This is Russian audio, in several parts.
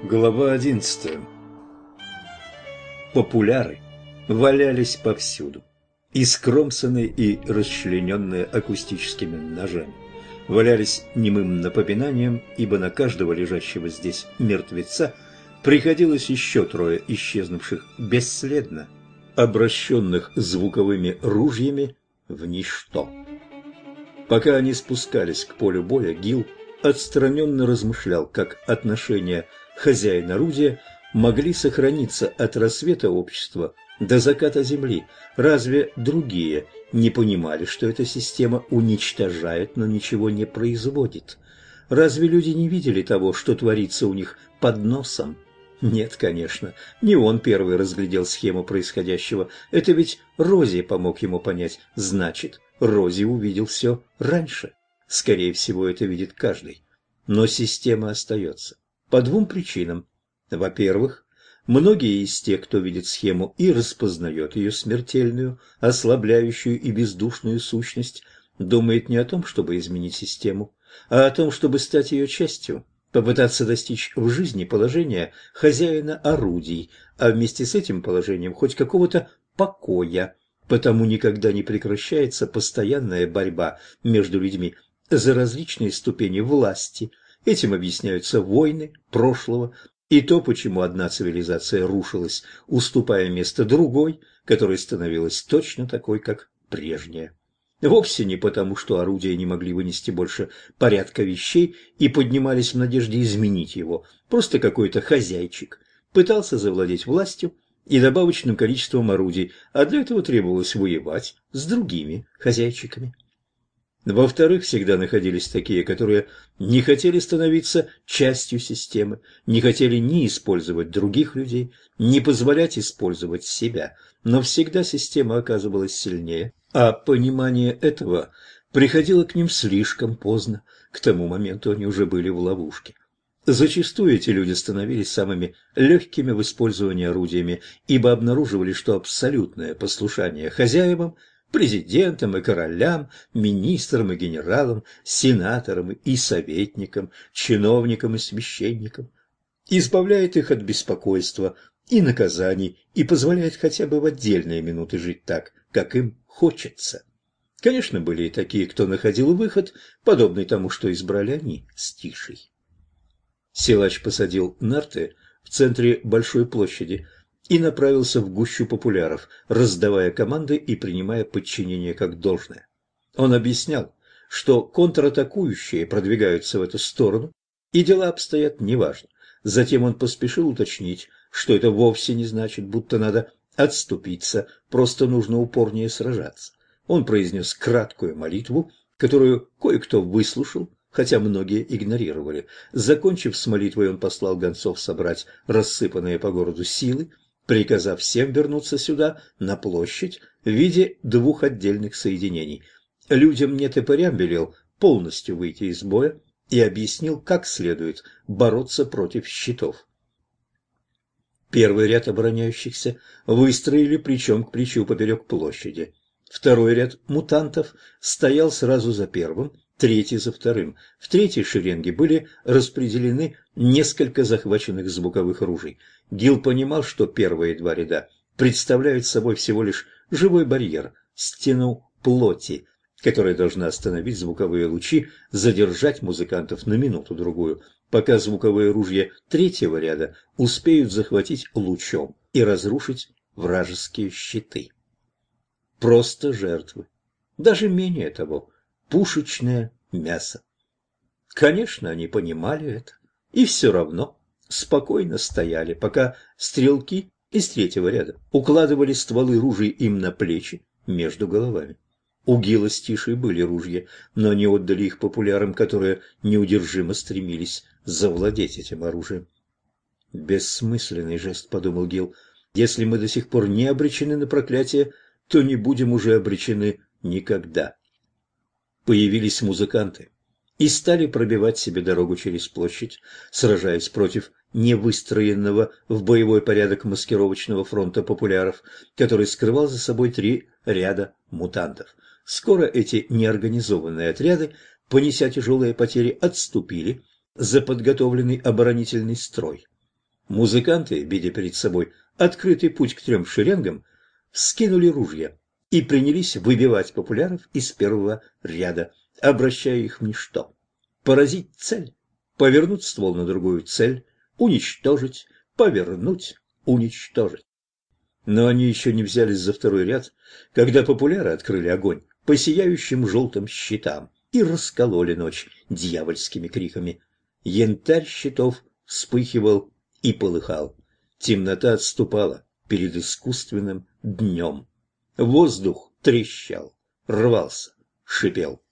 Глава 11. Популяры валялись повсюду, искромсанные и расчлененные акустическими ножами. Валялись немым напоминанием, ибо на каждого лежащего здесь мертвеца приходилось еще трое исчезнувших бесследно, обращенных звуковыми ружьями в ничто. Пока они спускались к полю боя, Гил отстраненно размышлял, как отношения хозяина орудия могли сохраниться от рассвета общества до заката Земли. Разве другие не понимали, что эта система уничтожает, но ничего не производит? Разве люди не видели того, что творится у них под носом? Нет, конечно, не он первый разглядел схему происходящего. Это ведь Рози помог ему понять. Значит, Рози увидел все раньше. Скорее всего, это видит каждый. Но система остается. По двум причинам. Во-первых, многие из тех, кто видит схему и распознает ее смертельную, ослабляющую и бездушную сущность, думает не о том, чтобы изменить систему, а о том, чтобы стать ее частью, попытаться достичь в жизни положения хозяина орудий, а вместе с этим положением хоть какого-то покоя. Потому никогда не прекращается постоянная борьба между людьми за различные ступени власти. Этим объясняются войны прошлого и то, почему одна цивилизация рушилась, уступая место другой, которая становилась точно такой, как прежняя. Вовсе не потому, что орудия не могли вынести больше порядка вещей и поднимались в надежде изменить его. Просто какой-то хозяйчик пытался завладеть властью и добавочным количеством орудий, а для этого требовалось воевать с другими хозяйчиками. Во-вторых, всегда находились такие, которые не хотели становиться частью системы, не хотели ни использовать других людей, ни позволять использовать себя, но всегда система оказывалась сильнее, а понимание этого приходило к ним слишком поздно, к тому моменту они уже были в ловушке. Зачастую эти люди становились самыми легкими в использовании орудиями, ибо обнаруживали, что абсолютное послушание хозяевам, президентам и королям, министрам и генералам, сенаторам и советникам, чиновникам и священникам избавляет их от беспокойства и наказаний и позволяет хотя бы в отдельные минуты жить так, как им хочется. Конечно, были и такие, кто находил выход, подобный тому, что избрали они с Тишей. Силач посадил нарты в центре большой площади и направился в гущу популяров, раздавая команды и принимая подчинение как должное. Он объяснял, что контратакующие продвигаются в эту сторону, и дела обстоят неважно. Затем он поспешил уточнить, что это вовсе не значит, будто надо отступиться, просто нужно упорнее сражаться. Он произнес краткую молитву, которую кое-кто выслушал, хотя многие игнорировали. Закончив с молитвой, он послал гонцов собрать рассыпанные по городу силы, приказав всем вернуться сюда, на площадь, в виде двух отдельных соединений. Людям нетопырям велел полностью выйти из боя и объяснил, как следует бороться против щитов. Первый ряд обороняющихся выстроили плечом к плечу поперек площади. Второй ряд мутантов стоял сразу за первым, третий за вторым. В третьей шеренге были распределены несколько захваченных звуковых ружей. Гил понимал, что первые два ряда представляют собой всего лишь живой барьер, стену плоти, которая должна остановить звуковые лучи, задержать музыкантов на минуту-другую, пока звуковые ружья третьего ряда успеют захватить лучом и разрушить вражеские щиты. Просто жертвы. Даже менее того, пушечное мясо. Конечно, они понимали это, и все равно спокойно стояли, пока стрелки из третьего ряда укладывали стволы ружей им на плечи между головами. У Гила с Тишей были ружья, но они отдали их популярам, которые неудержимо стремились завладеть этим оружием. «Бессмысленный жест», — подумал Гил. «Если мы до сих пор не обречены на проклятие, то не будем уже обречены никогда». Появились музыканты и стали пробивать себе дорогу через площадь, сражаясь против невыстроенного в боевой порядок маскировочного фронта популяров, который скрывал за собой три ряда мутантов. Скоро эти неорганизованные отряды, понеся тяжелые потери, отступили за подготовленный оборонительный строй. Музыканты, видя перед собой открытый путь к 3 шеренгам, вскинули ружья и принялись выбивать популяров из первого ряда, обращая их в ничто. Поразить цель, повернуть ствол на другую цель, уничтожить, повернуть, уничтожить. Но они еще не взялись за второй ряд, когда популяры открыли огонь по сияющим желтым щитам и раскололи ночь дьявольскими криками. Янтарь щитов вспыхивал и полыхал. Темнота отступала перед искусственным днем. Воздух трещал, рвался, шипел.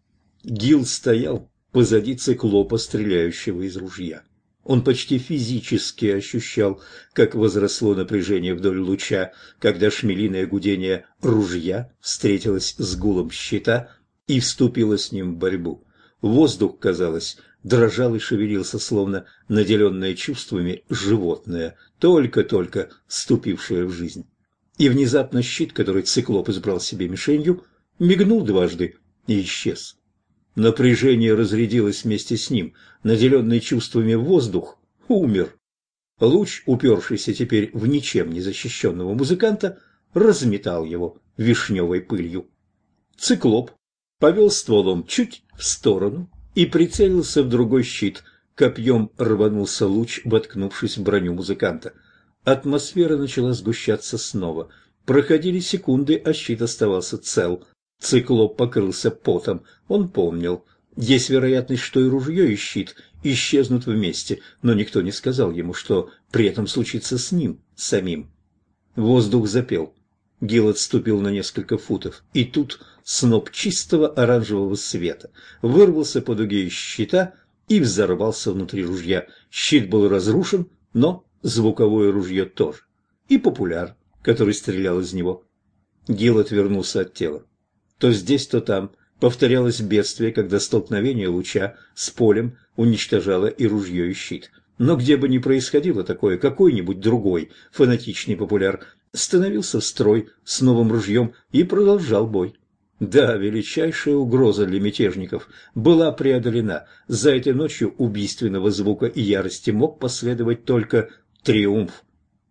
Гил стоял позади циклопа, стреляющего из ружья. Он почти физически ощущал, как возросло напряжение вдоль луча, когда шмелиное гудение ружья встретилось с гулом щита и вступило с ним в борьбу. Воздух, казалось, дрожал и шевелился, словно наделенное чувствами животное, только-только вступившее в жизнь. И внезапно щит, который циклоп избрал себе мишенью, мигнул дважды и исчез. Напряжение разрядилось вместе с ним, наделенный чувствами воздух умер. Луч, упершийся теперь в ничем не защищенного музыканта, разметал его вишневой пылью. Циклоп повел стволом чуть в сторону и прицелился в другой щит. Копьем рванулся луч, воткнувшись в броню музыканта. Атмосфера начала сгущаться снова. Проходили секунды, а щит оставался цел. Циклоп покрылся потом. Он помнил. Есть вероятность, что и ружье, и щит исчезнут вместе, но никто не сказал ему, что при этом случится с ним самим. Воздух запел. Гил отступил на несколько футов, и тут сноп чистого оранжевого света вырвался по дуге из щита и взорвался внутри ружья. Щит был разрушен, но звуковое ружье тоже. И популяр, который стрелял из него. Гил отвернулся от тела. То здесь, то там повторялось бедствие, когда столкновение луча с полем уничтожало и ружье, и щит. Но где бы ни происходило такое, какой-нибудь другой фанатичный популяр становился в строй с новым ружьем и продолжал бой. Да, величайшая угроза для мятежников была преодолена. За этой ночью убийственного звука и ярости мог последовать только триумф.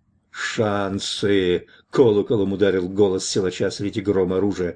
«Шансы!» — колоколом ударил голос силача среди грома оружия.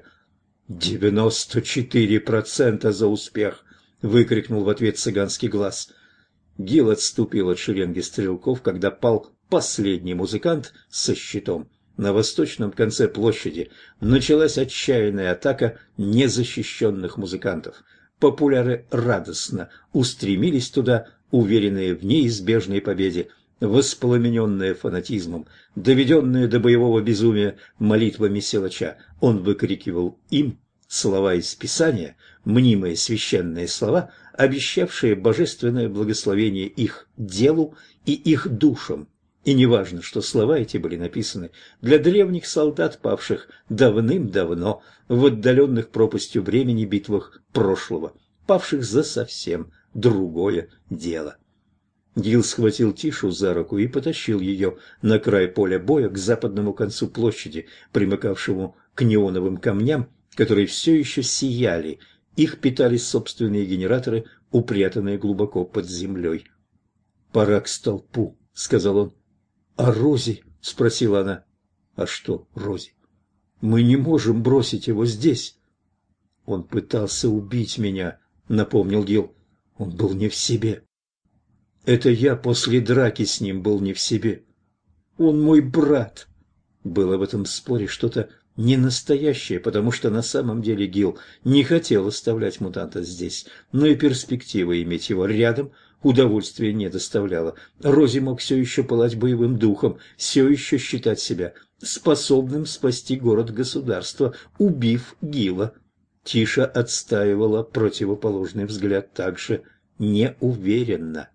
94% за успех!» — выкрикнул в ответ цыганский глаз. Гил отступил от шеренги стрелков, когда пал последний музыкант со щитом. На восточном конце площади началась отчаянная атака незащищенных музыкантов. Популяры радостно устремились туда, уверенные в неизбежной победе. Воспламененные фанатизмом, доведенные до боевого безумия молитвами силача, он выкрикивал им слова из Писания, мнимые священные слова, обещавшие божественное благословение их делу и их душам. И неважно, что слова эти были написаны для древних солдат, павших давным-давно в отдаленных пропастью времени битвах прошлого, павших за совсем другое дело. Гил схватил Тишу за руку и потащил ее на край поля боя к западному концу площади, примыкавшему к неоновым камням, которые все еще сияли. Их питали собственные генераторы, упрятанные глубоко под землей. «Пора к столпу», — сказал он. «А Рози?» — спросила она. «А что Рози? Мы не можем бросить его здесь». «Он пытался убить меня», — напомнил Гил. «Он был не в себе». «Это я после драки с ним был не в себе. Он мой брат». Было в этом споре что-то ненастоящее, потому что на самом деле Гил не хотел оставлять мутанта здесь, но и перспектива иметь его рядом удовольствия не доставляла. Рози мог все еще пылать боевым духом, все еще считать себя способным спасти город-государство, убив Гила. Тиша отстаивала противоположный взгляд так же неуверенно.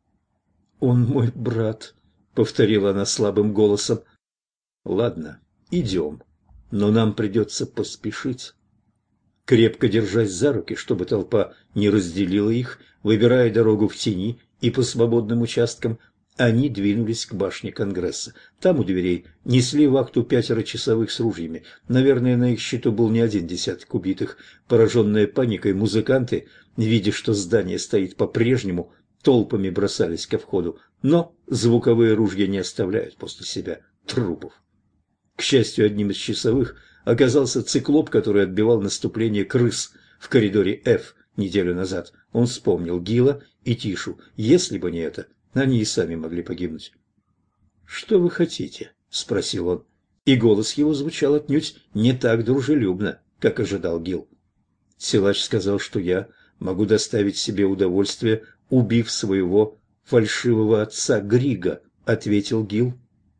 «Он мой брат», — повторила она слабым голосом. «Ладно, идем, но нам придется поспешить». Крепко держась за руки, чтобы толпа не разделила их, выбирая дорогу в тени и по свободным участкам, они двинулись к башне Конгресса. Там у дверей несли вахту 5 часовых с ружьями. Наверное, на их счету был не один десяток убитых. Пораженные паникой музыканты, видя, что здание стоит по-прежнему, толпами бросались ко входу, но звуковые ружья не оставляют после себя трупов. К счастью, одним из часовых оказался циклоп, который отбивал наступление крыс в коридоре F неделю назад. Он вспомнил Гила и Тишу. Если бы не это, они и сами могли погибнуть. «Что вы хотите?» – спросил он. И голос его звучал отнюдь не так дружелюбно, как ожидал Гил. Силач сказал, что я могу доставить себе удовольствие, убив своего фальшивого отца Грига, ответил Гил.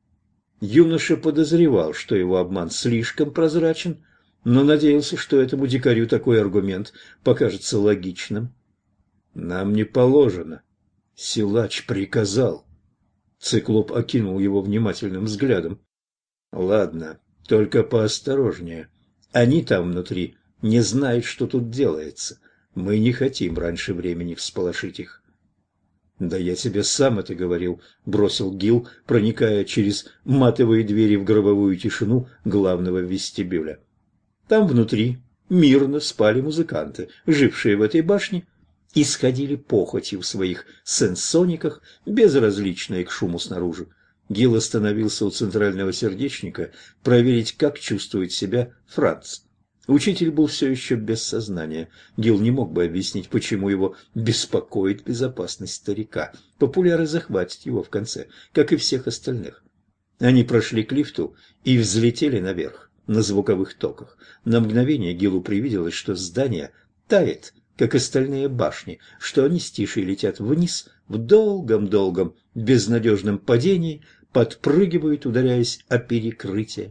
Юноша подозревал, что его обман слишком прозрачен, но надеялся, что этому дикарю такой аргумент покажется логичным. «Нам не положено. Силач приказал». Циклоп окинул его внимательным взглядом. «Ладно, только поосторожнее. Они там внутри не знают, что тут делается. Мы не хотим раньше времени всполошить их». «Да я тебе сам это говорил», — бросил Гил, проникая через матовые двери в гробовую тишину главного вестибюля. Там внутри мирно спали музыканты, жившие в этой башне, и сходили похотью в своих сенсониках, безразличные к шуму снаружи. Гил остановился у центрального сердечника проверить, как чувствует себя Франц. Учитель был все еще без сознания. Гил не мог бы объяснить, почему его беспокоит безопасность старика. Популяры захватят его в конце, как и всех остальных. Они прошли к лифту и взлетели наверх, на звуковых токах. На мгновение Гилу привиделось, что здание тает, как остальные башни, что они с Тишей летят вниз в долгом-долгом безнадежном падении, подпрыгивают, ударяясь о перекрытие.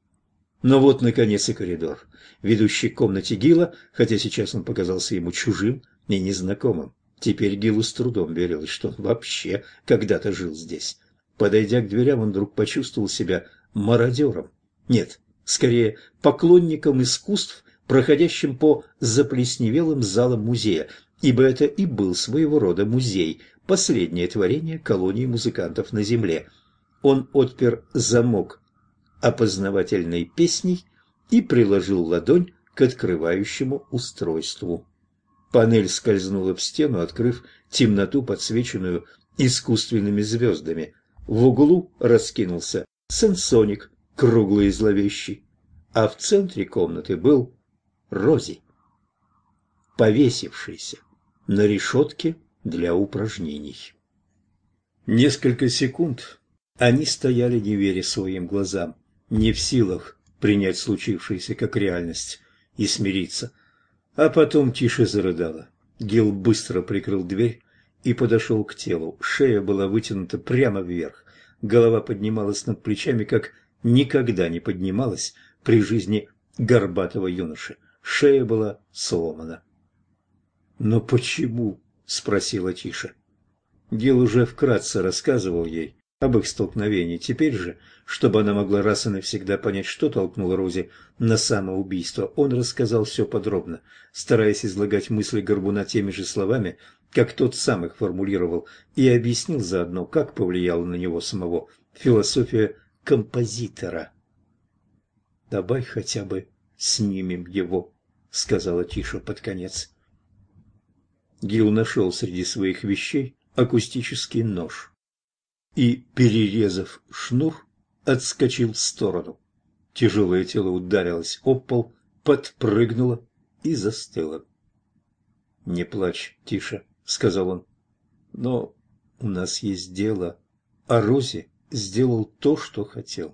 Но вот, наконец, и коридор, ведущий к комнате Гила, хотя сейчас он показался ему чужим и незнакомым. Теперь Гилу с трудом верилось, что он вообще когда-то жил здесь. Подойдя к дверям, он вдруг почувствовал себя мародером. Нет, скорее, поклонником искусств, проходящим по заплесневелым залам музея, ибо это и был своего рода музей, последнее творение колонии музыкантов на земле. Он отпер замок опознавательной песней и приложил ладонь к открывающему устройству. Панель скользнула в стену, открыв темноту, подсвеченную искусственными звездами. В углу раскинулся сенсоник, круглый и зловещий, а в центре комнаты был Рози, повесившийся на решетке для упражнений. Несколько секунд они стояли, не веря своим глазам, не в силах принять случившееся как реальность и смириться. А потом Тиша зарыдала. Гил быстро прикрыл дверь и подошел к телу. Шея была вытянута прямо вверх. Голова поднималась над плечами, как никогда не поднималась при жизни горбатого юноши. Шея была сломана. «Но почему?» – спросила Тиша. Гил уже вкратце рассказывал ей об их столкновении. Теперь же, чтобы она могла раз и навсегда понять, что толкнуло Рози на самоубийство, он рассказал все подробно, стараясь излагать мысли Горбуна теми же словами, как тот сам их формулировал, и объяснил заодно, как повлияла на него самого философия композитора. «Давай хотя бы снимем его», — сказала Тиша под конец. Гил нашел среди своих вещей акустический нож и, перерезав шнур, отскочил в сторону. Тяжелое тело ударилось об пол, подпрыгнуло и застыло. «Не плачь, Тиша», — сказал он, — «но у нас есть дело, а Рози сделал то, что хотел».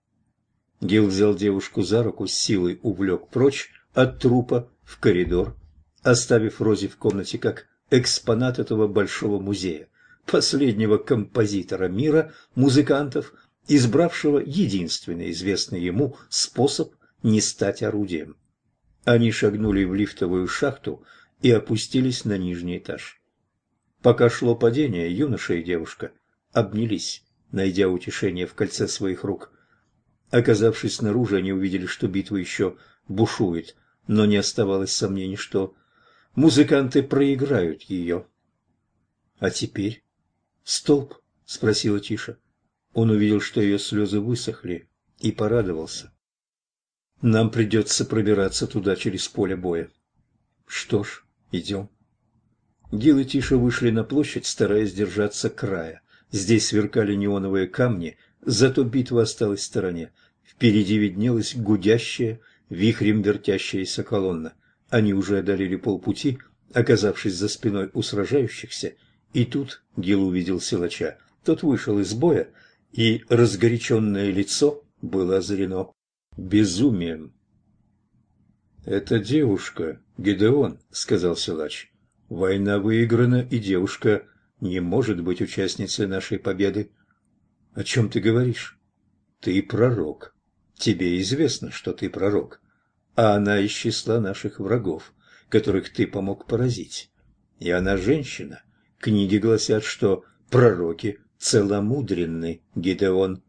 Гил взял девушку за руку, с силой увлек прочь от трупа в коридор, оставив Рози в комнате как экспонат этого большого музея, последнего композитора мира, музыкантов, избравшего единственный известный ему способ не стать орудием. Они шагнули в лифтовую шахту и опустились на нижний этаж. Пока шло падение, юноша и девушка обнялись, найдя утешение в кольце своих рук. Оказавшись снаружи, они увидели, что битва еще бушует, но не оставалось сомнений, что музыканты проиграют ее. «А теперь?» «Столб?» — спросила Тиша. Он увидел, что ее слезы высохли, и порадовался. «Нам придется пробираться туда через поле боя». «Что ж, идем». Гил и Тиша вышли на площадь, стараясь держаться края. Здесь сверкали неоновые камни, зато битва осталась в стороне. Впереди виднелась гудящая, вихрем вертящаяся колонна. Они уже одолели полпути, оказавшись за спиной у сражающихся, и тут Гил увидел силача. Тот вышел из боя, и разгоряченное лицо было озарено безумием. «Это девушка, Гидеон», — сказал силач. «Война выиграна, и девушка не может быть участницей нашей победы». «О чем ты говоришь?» «Ты пророк. Тебе известно, что ты пророк, а она из числа наших врагов, которых ты помог поразить. И она женщина. Книги гласят, что пророки целомудренны, Гидеон.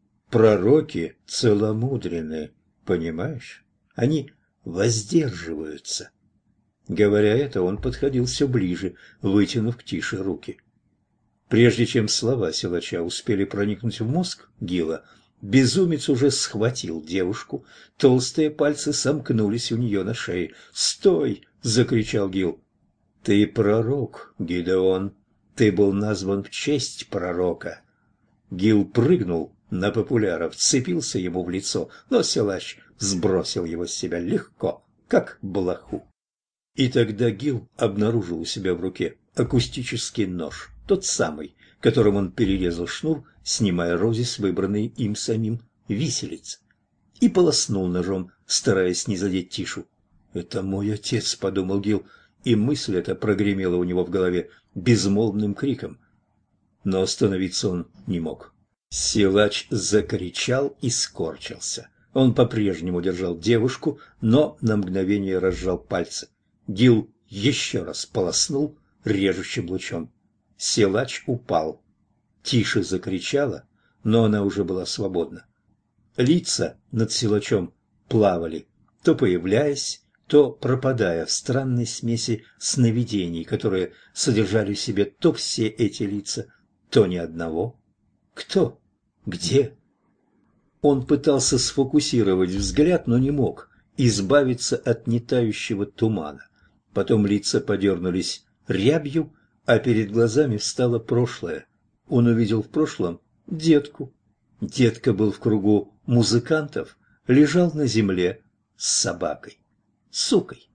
Пророки целомудренны, понимаешь? Они воздерживаются». Говоря это, он подходил все ближе, вытянув к Тише руки. Прежде чем слова силача успели проникнуть в мозг Гила, безумец уже схватил девушку, толстые пальцы сомкнулись у нее на шее. «Стой!» — закричал Гил. «Ты пророк, Гидеон. Ты был назван в честь пророка». Гил прыгнул на популяра, вцепился ему в лицо, но силач сбросил его с себя легко, как блоху. И тогда Гил обнаружил у себя в руке акустический нож, тот самый, которым он перерезал шнур, снимая Рози с выбранной им самим виселицы, и полоснул ножом, стараясь не задеть Тишу. «Это мой отец», — подумал Гил, и мысль эта прогремела у него в голове безмолвным криком. Но остановиться он не мог. Силач закричал и скорчился. Он по-прежнему держал девушку, но на мгновение разжал пальцы. Гил еще раз полоснул режущим лучом. Силач упал. Тише закричала, но она уже была свободна. Лица над силачом плавали, то появляясь, то пропадая в странной смеси сновидений, которые содержали в себе то все эти лица, то ни одного. Кто? Где? Он пытался сфокусировать взгляд, но не мог избавиться от нетающего тумана. Потом лица подернулись рябью, а перед глазами встало прошлое. Он увидел в прошлом детку. Детка был в кругу музыкантов, лежал на земле с собакой, сукой.